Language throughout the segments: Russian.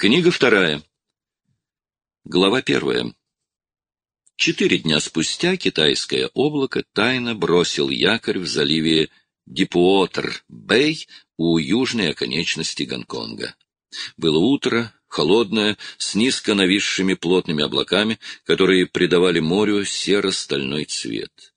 Книга 2. Глава 1. 4 дня спустя китайское облако тайно бросил якорь в заливе Дипуотер-Бэй у южной оконечности Гонконга. Было утро, холодное, с низко нависшими плотными облаками, которые придавали морю серо-стальной цвет.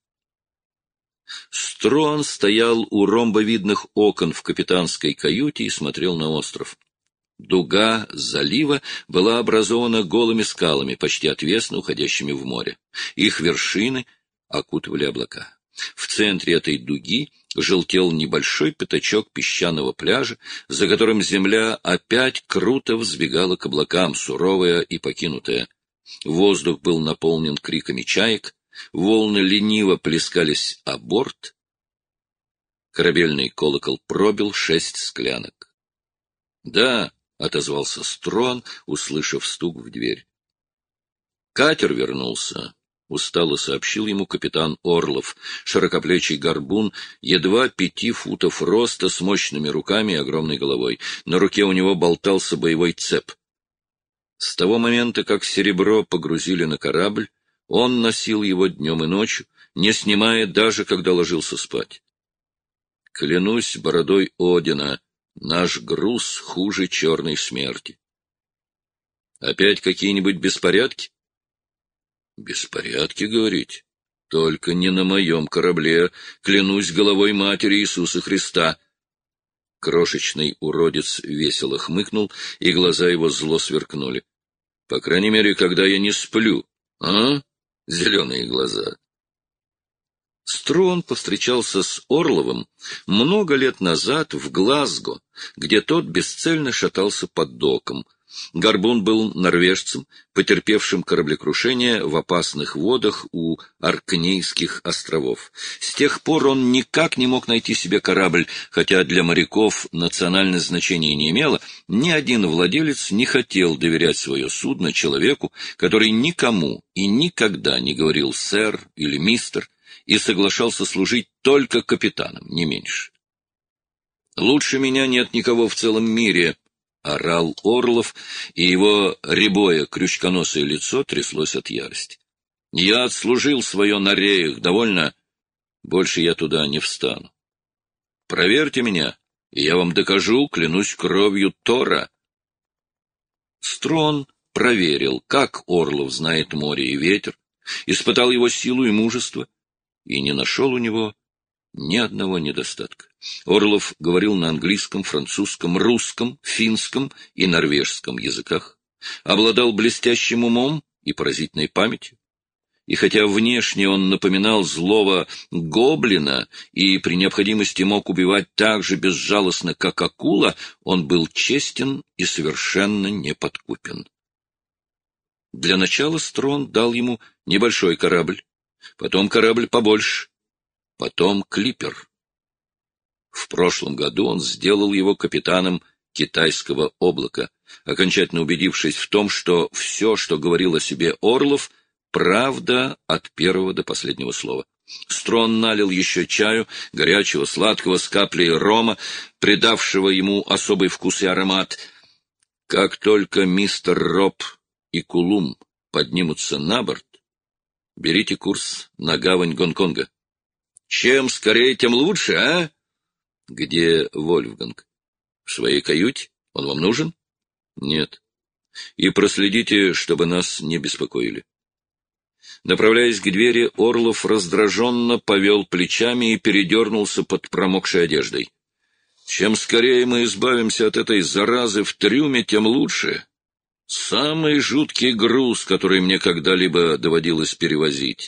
Струан стоял у ромбовидных окон в капитанской каюте и смотрел на остров. Дуга залива была образована голыми скалами, почти отвесно уходящими в море. Их вершины окутывали облака. В центре этой дуги желтел небольшой пятачок песчаного пляжа, за которым земля опять круто взбегала к облакам, суровая и покинутая. Воздух был наполнен криками чаек, волны лениво плескались о борт. Корабельный колокол пробил 6 склянок. «Да», — отозвался Струан, услышав стук в дверь. «Катер вернулся», — устало сообщил ему капитан Орлов, широкоплечий горбун, едва 5 футов роста, с мощными руками и огромной головой. На руке у него болтался боевой цеп. С того момента, как серебро погрузили на корабль, он носил его днем и ночью, не снимая даже, когда ложился спать. «Клянусь бородой Одина, наш груз хуже черной смерти». «Опять какие-нибудь беспорядки?» «Беспорядки, говорите? Только не на моем корабле, клянусь головой Матери Иисуса Христа». Крошечный уродец весело хмыкнул, и глаза его зло сверкнули. «По крайней мере, когда я не сплю, а? Зеленые глаза». Струан повстречался с Орловым много лет назад в Глазго, где тот бесцельно шатался под доком. Горбун был норвежцем, потерпевшим кораблекрушение в опасных водах у Оркнейских островов. С тех пор он никак не мог найти себе корабль, хотя для моряков национальность значения не имело. Ни один владелец не хотел доверять свое судно человеку, который никому и никогда не говорил «сэр» или «мистер», и соглашался служить только капитаном, не меньше. «Лучше меня нет никого в целом мире», — орал Орлов, и его рябое крючконосое лицо тряслось от ярости. «Я отслужил свое на реях, довольно? Больше я туда не встану. Проверьте меня, и я вам докажу, клянусь кровью Тора». Струан проверил, как Орлов знает море и ветер, испытал его силу и мужество, и не нашел у него ни одного недостатка. Орлов говорил на английском, французском, русском, финском и норвежском языках, обладал блестящим умом и поразительной памятью. И хотя внешне он напоминал злого гоблина и при необходимости мог убивать так же безжалостно, как акула, он был честен и совершенно неподкупен. Для начала Струан дал ему небольшой корабль, потом корабль побольше, потом клиппер. В прошлом году он сделал его капитаном китайского облака, окончательно убедившись в том, что все, что говорил о себе Орлов, правда от первого до последнего слова. Струан налил еще чаю, горячего, сладкого, с каплей рома, придавшего ему особый вкус и аромат. Как только мистер Роб и Кулум поднимутся на борт, берите курс на гавань Гонконга. Чем скорее, тем лучше, а? Где Вольфганг? В своей каюте? Он вам нужен? Нет. И проследите, чтобы нас не беспокоили. Направляясь к двери, Орлов раздраженно повел плечами и передернулся под промокшей одеждой. Чем скорее мы избавимся от этой заразы в трюме, тем лучше. Самый жуткий груз, который мне когда-либо доводилось перевозить.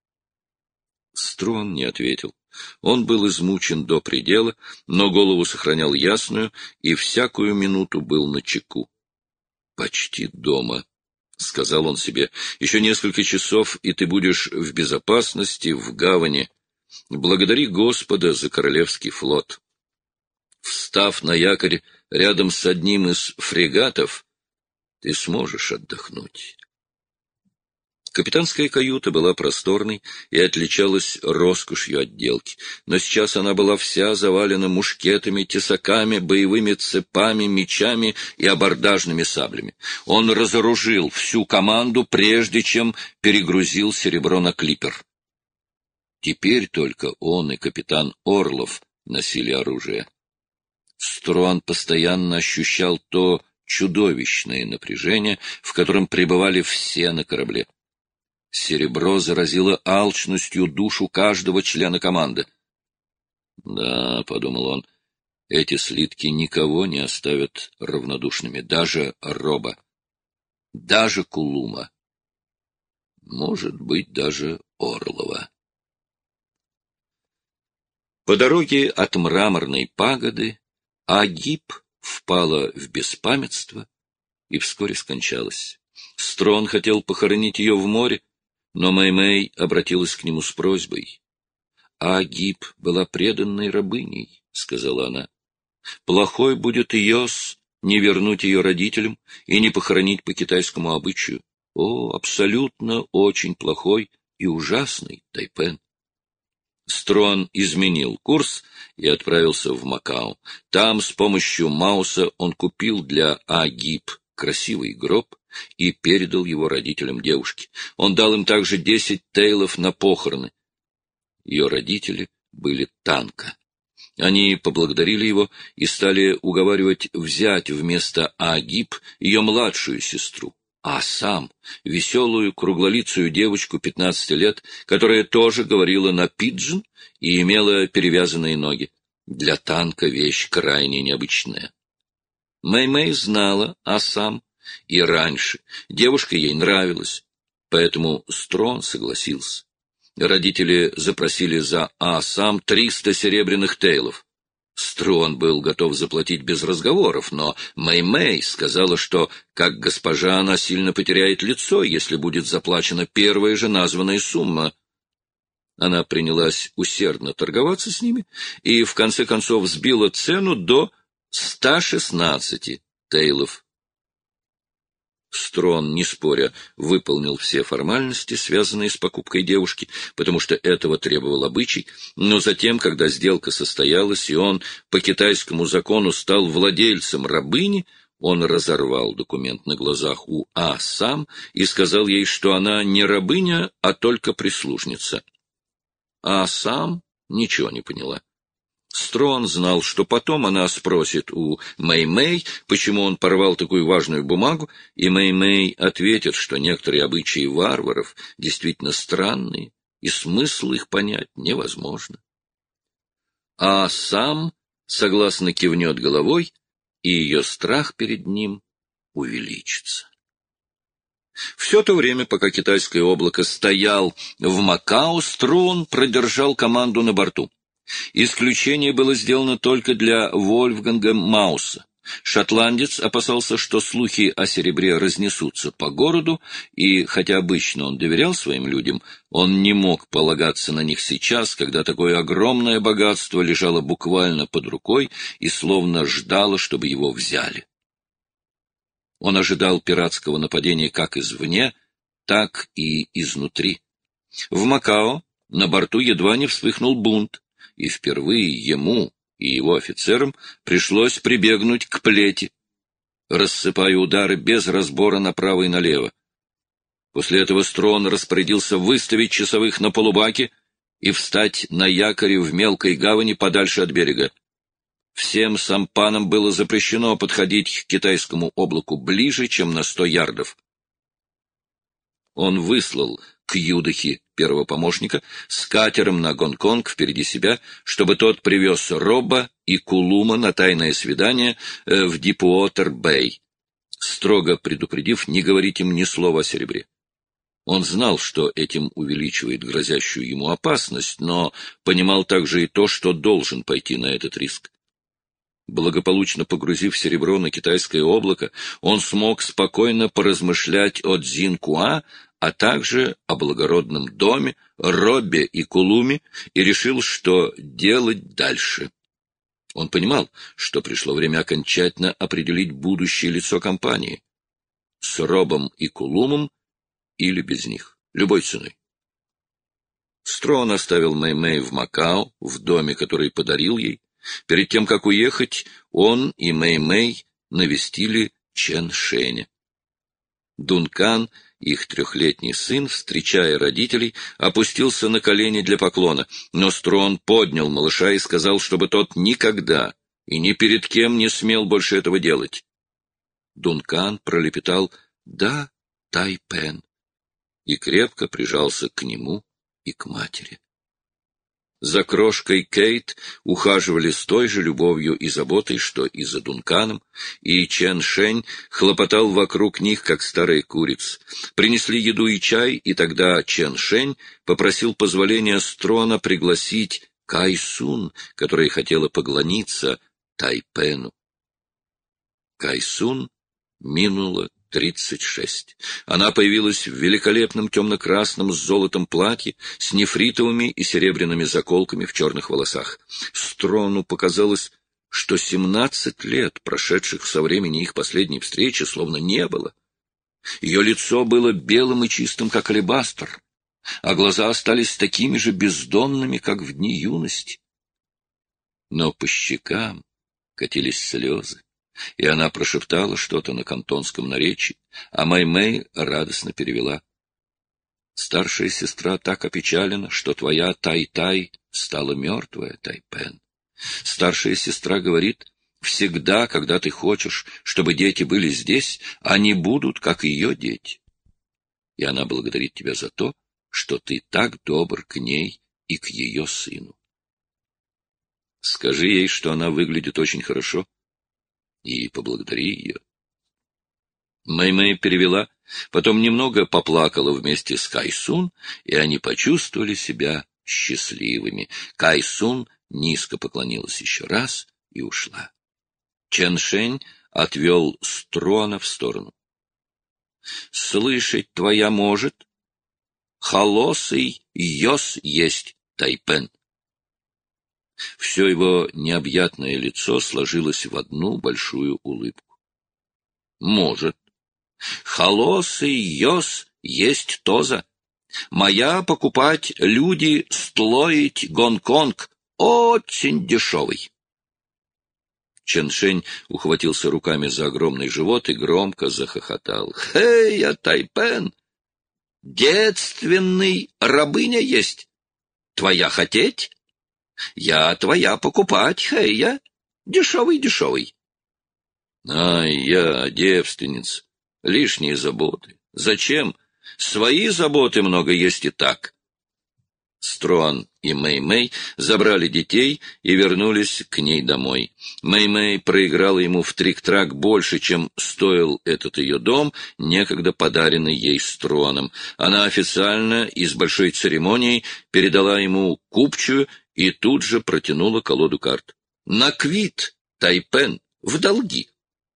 Струан не ответил. Он был измучен до предела, но голову сохранял ясную и всякую минуту был начеку. «Почти дома», — сказал он себе. «Еще несколько часов, и ты будешь в безопасности в гавани. Благодари Господа за Королевский флот». Встав на якорь рядом с одним из фрегатов, ты сможешь отдохнуть. Капитанская каюта была просторной и отличалась роскошью отделки, но сейчас она была вся завалена мушкетами, тесаками, боевыми цепами, мечами и абордажными саблями. Он разоружил всю команду, прежде чем перегрузил серебро на клипер. Теперь только он и капитан Орлов носили оружие. Струан постоянно ощущал то чудовищное напряжение, в котором пребывали все на корабле. Серебро заразило алчностью душу каждого члена команды. «Да», — подумал он, — «эти слитки никого не оставят равнодушными, даже Роба, даже Кулума, может быть, даже Орлова». По дороге от Мраморной пагоды Агип впала в беспамятство и вскоре скончалась. Строн хотел похоронить ее в море, но Мэй-Мэй обратилась к нему с просьбой. «Агип была преданной рабыней», — сказала она. «Плохой будет Иос не вернуть ее родителям и не похоронить по китайскому обычаю. О, абсолютно очень плохой и ужасный Тайпен». Строн изменил курс и отправился в Макао. Там с помощью Мауса он купил для Агип красивый гроб и передал его родителям девушки. Он дал им также 10 тейлов на похороны. Ее родители были танка. Они поблагодарили его и стали уговаривать взять вместо Агип ее младшую сестру, Асам, веселую круглолицую девочку 15 лет, которая тоже говорила на пиджин и имела перевязанные ноги. Для танка вещь крайне необычная. Мэй-Мэй знала Асам и раньше. Девушка ей нравилась, поэтому Строн согласился. Родители запросили за Асам 300 серебряных тейлов. Строн был готов заплатить без разговоров, но Мэй-Мэй сказала, что, как госпожа, она сильно потеряет лицо, если будет заплачена первая же названная сумма. Она принялась усердно торговаться с ними и, в конце концов, сбила цену до 116 тейлов. Строн, не споря, выполнил все формальности, связанные с покупкой девушки, потому что этого требовал обычай, но затем, когда сделка состоялась, и он по китайскому закону стал владельцем рабыни, он разорвал документ на глазах у Асам и сказал ей, что она не рабыня, а только прислужница. Асам ничего не поняла. Строн знал, что потом она спросит у Мэй-Мэй, почему он порвал такую важную бумагу, и Мэй-Мэй ответит, что некоторые обычаи варваров действительно странные, и смысл их понять невозможно. А сам согласно кивнет головой, и ее страх перед ним увеличится. Все то время, пока китайское облако стоял в Макао, Строн продержал команду на борту. Исключение было сделано только для Вольфганга Мауса. Шотландец опасался, что слухи о серебре разнесутся по городу, и, хотя обычно он доверял своим людям, он не мог полагаться на них сейчас, когда такое огромное богатство лежало буквально под рукой и словно ждало, чтобы его взяли. Он ожидал пиратского нападения как извне, так и изнутри. В Макао на борту едва не вспыхнул бунт, и впервые ему и его офицерам пришлось прибегнуть к плети, рассыпая удары без разбора направо и налево. После этого Строн распорядился выставить часовых на полубаке и встать на якоре в мелкой гавани подальше от берега. Всем сампанам было запрещено подходить к китайскому облаку ближе, чем на 100 ярдов. Он выслал к Юдахи первого помощника с катером на Гонконг впереди себя, чтобы тот привез Роба и Кулума на тайное свидание в Дипуотер-Бэй, строго предупредив не говорить им ни слова о серебре. Он знал, что этим увеличивает грозящую ему опасность, но понимал также и то, что должен пойти на этот риск. Благополучно погрузив серебро на китайское облако, он смог спокойно поразмышлять о Цзинкуа, а также о благородном доме, Роббе и Кулуме, и решил, что делать дальше. Он понимал, что пришло время окончательно определить будущее лицо компании. С Робом и Кулумом или без них. любой ценой. Строн оставил Мэй-Мэй в Макао, в доме, который подарил ей. Перед тем, как уехать, он и Мэй-Мэй навестили Чен-Шэня. Дункан, их 3-летний сын, встречая родителей, опустился на колени для поклона, но Строн поднял малыша и сказал, чтобы тот никогда и ни перед кем не смел больше этого делать. Дункан пролепетал «Да, Тайпен» и крепко прижался к нему и к матери. За крошкой Кейт ухаживали с той же любовью и заботой, что и за Дунканом, и Чен-Шэнь хлопотал вокруг них, как старая курица. Принесли еду и чай, и тогда Чен-Шэнь попросил позволения Строна пригласить Кайсун, которая хотела поклониться Тайпену. Кайсун минула 36. Она появилась в великолепном темно-красном с золотом платье, с нефритовыми и серебряными заколками в черных волосах. Строну показалось, что 17 лет, прошедших со времени их последней встречи, словно не было. Ее лицо было белым и чистым, как алебастр, а глаза остались такими же бездонными, как в дни юности. Но по щекам катились слезы, и она прошептала что-то на кантонском наречии, а Мэй-Мэй радостно перевела. «Старшая сестра так опечалена, что твоя Тай-Тай стала мертвая, Тайпен. Старшая сестра говорит, всегда, когда ты хочешь, чтобы дети были здесь, они будут, как ее дети. И она благодарит тебя за то, что ты так добр к ней и к ее сыну. Скажи ей, что она выглядит очень хорошо, и поблагодари ее». Мэй-Мэй перевела, потом немного поплакала вместе с Кайсун, и они почувствовали себя счастливыми. Кайсун низко поклонилась еще раз и ушла. Чен-Шэнь отвел Строна в сторону. «Слышать твоя может? Холосый йос есть, Тайпен». Все его необъятное лицо сложилось в одну большую улыбку. «Может. Холосый йос есть тоза. Моя покупать люди строить Гонконг очень дешевый». Чен-Шэнь ухватился руками за огромный живот и громко захохотал. «Хей, Тайпен! Детственный рабыня есть. Твоя хотеть? Я твоя покупать, хей-я, дешевый-дешевый». «Ай, я девственница, лишние заботы. Зачем? Свои заботы много есть и так». Строн и Мэй-Мэй забрали детей и вернулись к ней домой. Мэй-Мэй проиграла ему в трик-трак больше, чем стоил этот ее дом, некогда подаренный ей Строном. Она официально и с большой церемонией передала ему купчую и тут же протянула колоду карт. «На квит, Тайпен, в долги».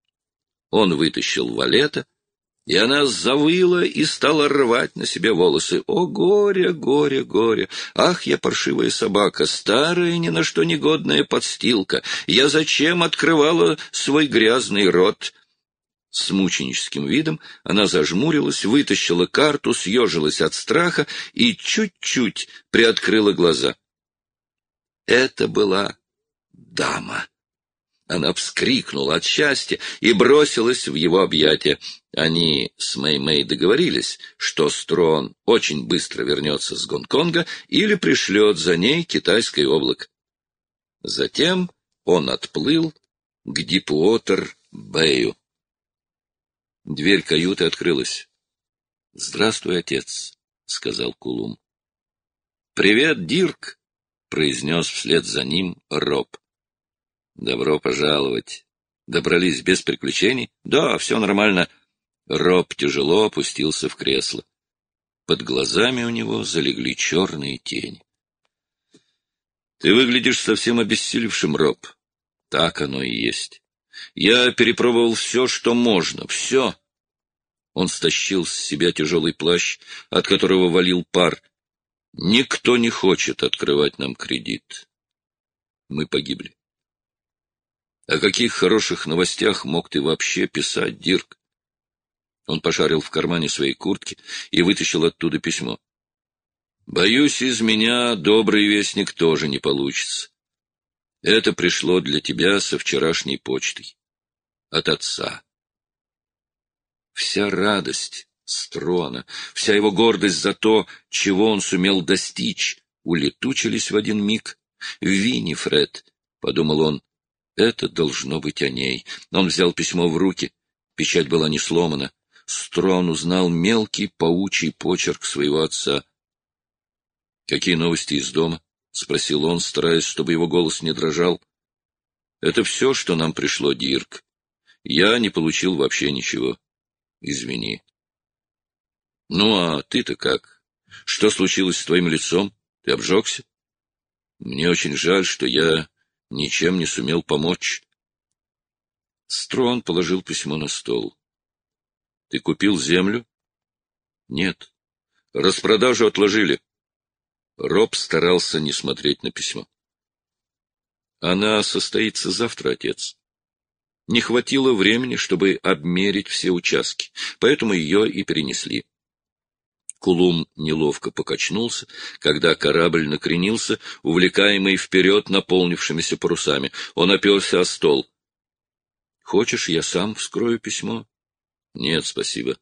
Он вытащил валета, и она завыла и стала рвать на себе волосы. «О, горе, горе, горе! Ах, я паршивая собака, старая, ни на что негодная подстилка! Я зачем открывала свой грязный рот?» С мученическим видом она зажмурилась, вытащила карту, съежилась от страха и чуть-чуть приоткрыла глаза. Это была дама. Она вскрикнула от счастья и бросилась в его объятия. Они с Мэй-Мэй договорились, что Строн очень быстро вернется с Гонконга или пришлет за ней китайское облако. Затем он отплыл к Дипуотер-Бэю. Дверь каюты открылась. «Здравствуй, отец», — сказал Кулум. «Привет, Дирк», — произнес вслед за ним Роб. «Добро пожаловать. Добрались без приключений?» «Да, все нормально». Роб тяжело опустился в кресло. Под глазами у него залегли черные тени. «Ты выглядишь совсем обессилевшим, Роб». «Так оно и есть. Я перепробовал все, что можно, все». Он стащил с себя тяжелый плащ, от которого валил пар. «Никто не хочет открывать нам кредит. Мы погибли». О каких хороших новостях мог ты вообще писать, Дирк? Он пошарил в кармане своей куртки и вытащил оттуда письмо. «Боюсь, из меня добрый вестник тоже не получится. Это пришло для тебя со вчерашней почтой. От отца». Вся радость Строна, вся его гордость за то, чего он сумел достичь, улетучились в один миг. «Виннифред», — подумал он, — «это должно быть о ней». Он взял письмо в руки. Печать была не сломана. Строн узнал мелкий паучий почерк своего отца. «Какие новости из дома?» — спросил он, стараясь, чтобы его голос не дрожал. «Это все, что нам пришло, Дирк. Я не получил вообще ничего. Извини». «Ну, а ты-то как? Что случилось с твоим лицом? Ты обжегся? Мне очень жаль, что я ничем не сумел помочь». Строн положил письмо на стол. «Ты купил землю?» «Нет. Распродажу отложили». Роб старался не смотреть на письмо. «Она состоится завтра, отец. Не хватило времени, чтобы обмерить все участки, поэтому ее и перенесли». Кулум неловко покачнулся, когда корабль накренился, увлекаемый вперед наполнившимися парусами. Он оперся о стол. «Хочешь, я сам вскрою письмо?» «Нет, спасибо».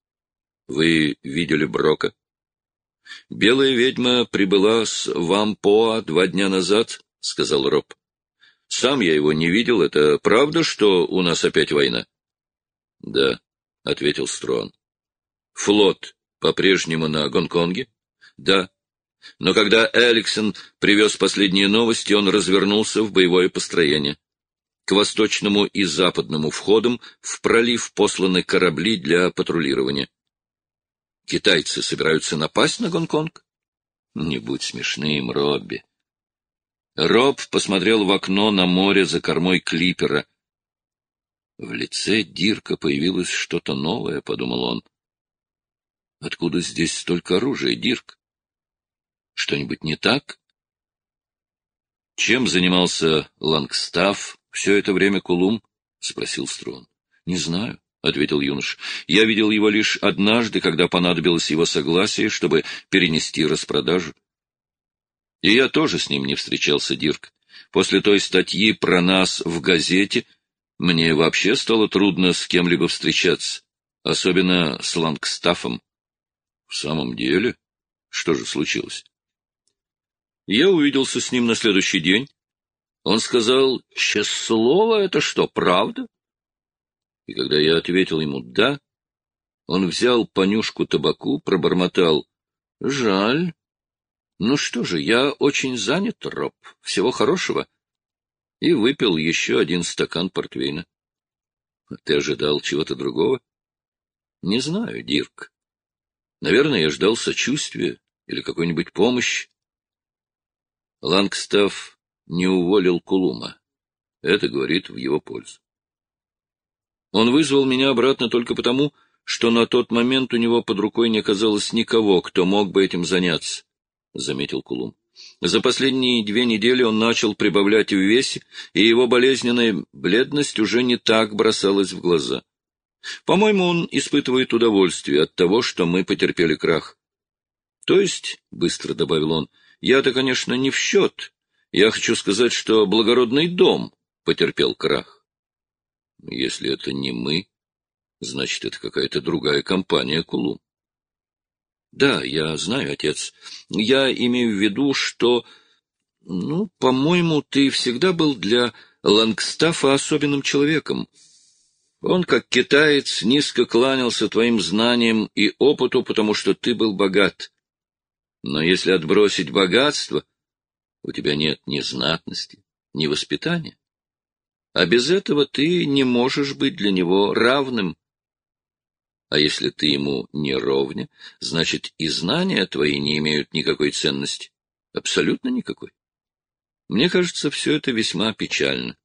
«Вы видели Брока?» «Белая ведьма прибыла с Вампоа 2 дня назад», — сказал Роб. «Сам я его не видел. Это правда, что у нас опять война?» «Да», — ответил Строн. «Флот по-прежнему на Гонконге?» «Да. Но когда Эликсон привез последние новости, он развернулся в боевое построение. К восточному и западному входам в пролив посланы корабли для патрулирования». «Китайцы собираются напасть на Гонконг?» «Не будь смешным, Робби». Роб посмотрел в окно на море за кормой клипера. В лице Дирка появилось что-то новое, — подумал он. «Откуда здесь столько оружия, Дирк? Что-нибудь не так?» «Чем занимался Лангстафф все это время, Кулум?» — спросил Строн. «Не знаю», — ответил юноша. «Я видел его лишь однажды, когда понадобилось его согласие, чтобы перенести распродажу. И я тоже с ним не встречался, Дирк. После той статьи про нас в газете мне вообще стало трудно с кем-либо встречаться, особенно с Лангстаффом». «В самом деле? Что же случилось?» «Я увиделся с ним на следующий день. Он сказал: «Честное слово, это что, правда?» И когда я ответил ему «да», он взял понюшку табаку, пробормотал: «Жаль. Ну что же, я очень занят, Роб. Всего хорошего». И выпил еще 1 стакан портвейна. «Ты ожидал чего-то другого?» «Не знаю, Дирк. Наверное, я ждал сочувствия или какой-нибудь помощи». Лангстафф не уволил Кулума. Это говорит в его пользу. Он вызвал меня обратно только потому, что на тот момент у него под рукой не оказалось никого, кто мог бы этим заняться, — заметил Кулум. За последние 2 недели он начал прибавлять в весе, и его болезненная бледность уже не так бросалась в глаза. По-моему, он испытывает удовольствие от того, что мы потерпели крах. То есть, — быстро добавил он, — я-то, конечно, не в счет. Я хочу сказать, что благородный дом потерпел крах. Если это не мы, значит, это какая-то другая компания, Кулум. Да, я знаю, отец. Я имею в виду, что, по-моему, ты всегда был для Лангстаффа особенным человеком. Он, как китаец, низко кланялся твоим знаниям и опыту, потому что ты был богат. Но если отбросить богатство, у тебя нет ни знатности, ни воспитания. А без этого ты не можешь быть для него равным. А если ты ему не ровня, значит, и знания твои не имеют никакой ценности. Абсолютно никакой. Мне кажется, все это весьма печально.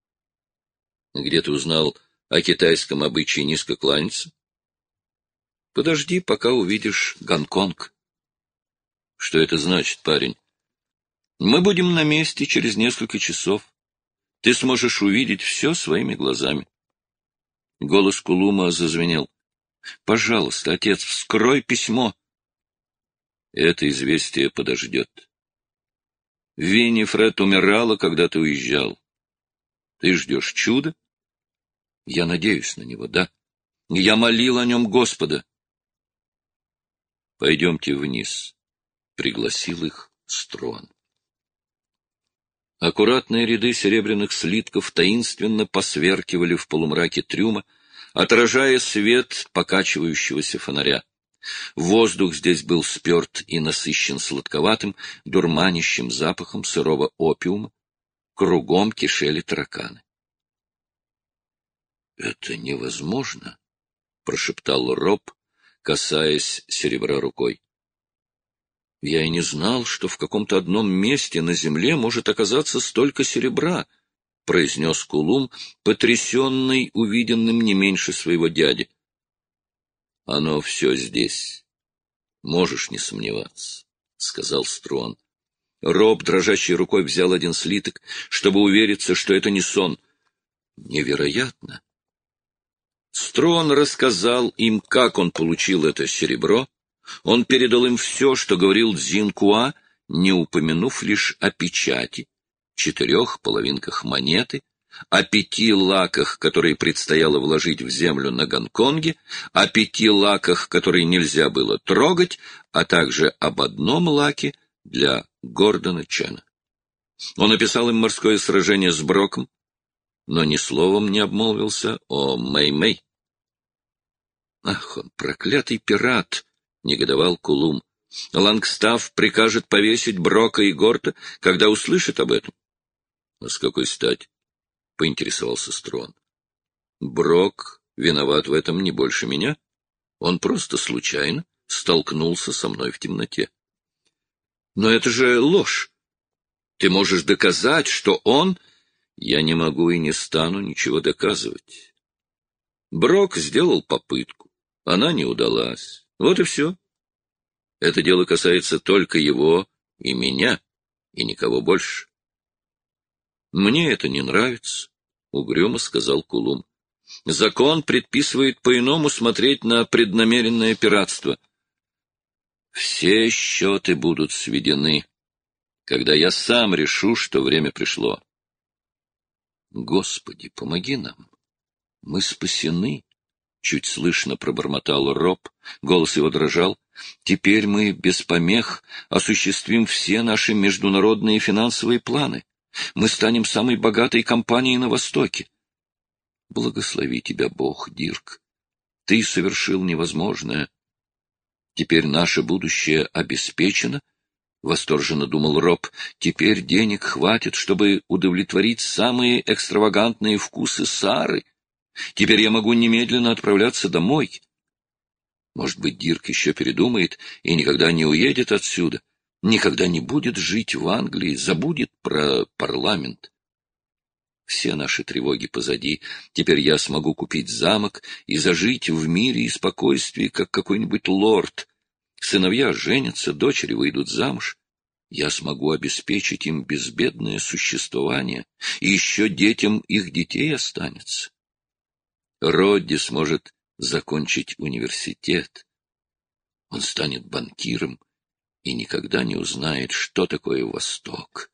Где ты узнал о китайском обычае низко кланяться? Подожди, пока увидишь Гонконг. Что это значит, парень? Мы будем на месте через несколько часов. Ты сможешь увидеть все своими глазами. Голос Кулума зазвенел. Пожалуйста, отец, вскрой письмо. Это известие подождет. Виннифред умирала, когда ты уезжал. Ты ждешь чуда? Я надеюсь на него, да. Я молил о нем Господа. Пойдемте вниз, — пригласил их Струан. Аккуратные ряды серебряных слитков таинственно посверкивали в полумраке трюма, отражая свет покачивающегося фонаря. Воздух здесь был спёрт и насыщен сладковатым, дурманящим запахом сырого опиума. Кругом кишели тараканы. — Это невозможно, — прошептал Роб, касаясь серебра рукой. — Я и не знал, что в каком-то одном месте на земле может оказаться столько серебра, — произнес Кулум, потрясенный увиденным не меньше своего дяди. — Оно все здесь. Можешь не сомневаться, — сказал Струан. Роб дрожащей рукой взял один слиток, чтобы увериться, что это не сон. Невероятно! Струан рассказал им, как он получил это серебро. Он передал им все, что говорил Цзинькуа, не упомянув лишь о печати, 4 половинках монеты, о 5 лаках, которые предстояло вложить в землю на Гонконге, о 5 лаках, которые нельзя было трогать, а также об одном лаке для Гордона Чена. Он описал им морское сражение с Броком, но ни словом не обмолвился о Мэй-Мэй. «Ах, он проклятый пират!» — негодовал Кулум. «Лангстафф прикажет повесить Брока и Горта, когда услышит об этом». «А с какой стати?» — поинтересовался Струан. «Брок виноват в этом не больше меня. Он просто случайно столкнулся со мной в темноте». «Но это же ложь! Ты можешь доказать, что он...» «Я не могу и не стану ничего доказывать. Брок сделал попытку. Она не удалась. Вот и все. Это дело касается только его и меня, и никого больше». «Мне это не нравится», — угрюмо сказал Кулум. «Закон предписывает по-иному смотреть на преднамеренное пиратство. Все счеты будут сведены, когда я сам решу, что время пришло». «Господи, помоги нам! Мы спасены!» — чуть слышно пробормотал Роб, голос его дрожал. «Теперь мы без помех осуществим все наши международные финансовые планы. Мы станем самой богатой компанией на Востоке. Благослови тебя Бог, Дирк. Ты совершил невозможное. Теперь наше будущее обеспечено». — восторженно думал Роб, — теперь денег хватит, чтобы удовлетворить самые экстравагантные вкусы Сары. Теперь я могу немедленно отправляться домой. Может быть, Дирк еще передумает и никогда не уедет отсюда, никогда не будет жить в Англии, забудет про парламент. Все наши тревоги позади. Теперь я смогу купить замок и зажить в мире и спокойствии, как какой-нибудь лорд. Сыновья женятся, дочери выйдут замуж. Я смогу обеспечить им безбедное существование, и еще детям их детей останется. Родди сможет закончить университет. Он станет банкиром и никогда не узнает, что такое Восток.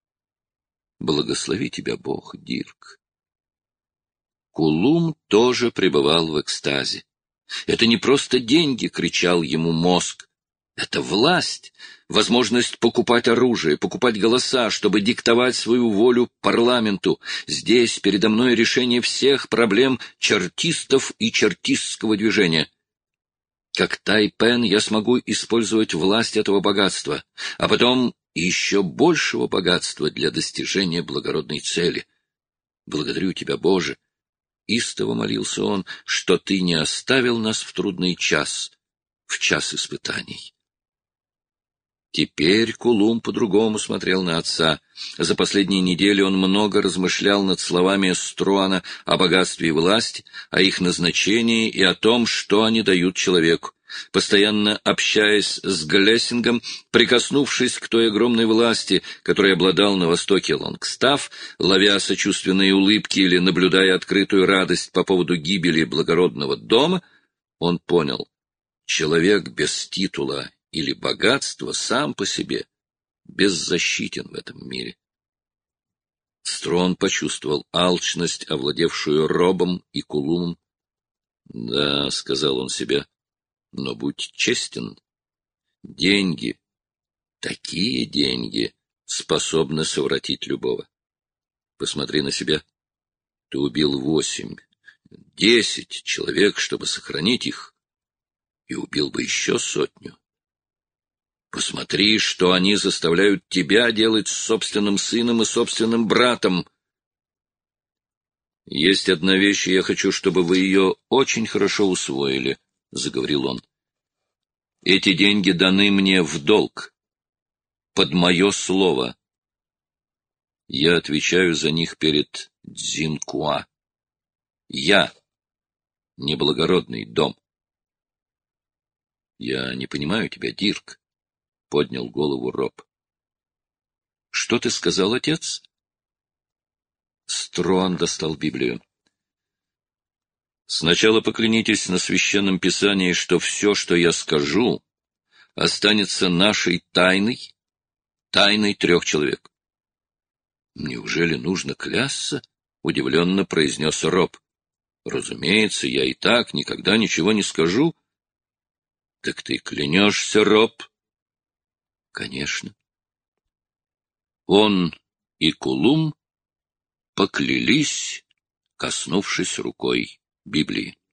Благослови тебя Бог, Дирк. Кулум тоже пребывал в экстазе. «Это не просто деньги!» — кричал ему мозг. «Это власть, возможность покупать оружие, покупать голоса, чтобы диктовать свою волю парламенту. Здесь передо мной решение всех проблем чертистов и чертистского движения. Как Тай-Пен я смогу использовать власть этого богатства, а потом еще большего богатства для достижения благородной цели. Благодарю тебя, Боже!» Истово молился он, что ты не оставил нас в трудный час, в час испытаний. Теперь Кулум по-другому смотрел на отца. За последние недели он много размышлял над словами Струана о богатстве и власти, о их назначении и о том, что они дают человеку. Постоянно общаясь с Глессингом, прикоснувшись к той огромной власти, которой обладал на востоке Лонгстафф, ловя сочувственные улыбки или наблюдая открытую радость по поводу гибели благородного дома, Он понял, человек без титула или богатства сам по себе беззащитен в этом мире. Строн почувствовал алчность, овладевшую Робом и Кулумом. «Да», — сказал он себе, — «но будь честен. Деньги, такие деньги, способны совратить любого. Посмотри на себя. Ты убил 8, 10 человек, чтобы сохранить их, и убил бы еще 100. Посмотри, что они заставляют тебя делать с собственным сыном и собственным братом. Есть одна вещь, и я хочу, чтобы вы ее очень хорошо усвоили, — заговорил он. Эти деньги даны мне в долг, под мое слово. Я отвечаю за них перед Цзинкуа. Я — неблагородный дом. Я не понимаю тебя, Дирк, — поднял голову Роб. — Что ты сказал, отец? Строн достал Библию. Сначала поклянитесь на священном писании, что все, что я скажу, останется нашей тайной, тайной 3 человек. — Неужели нужно клясться? — удивленно произнес Роб. — Разумеется, я и так никогда ничего не скажу. — Так ты клянешься, Роб? — Конечно. Он и Кулум поклялись, коснувшись рукой Библии.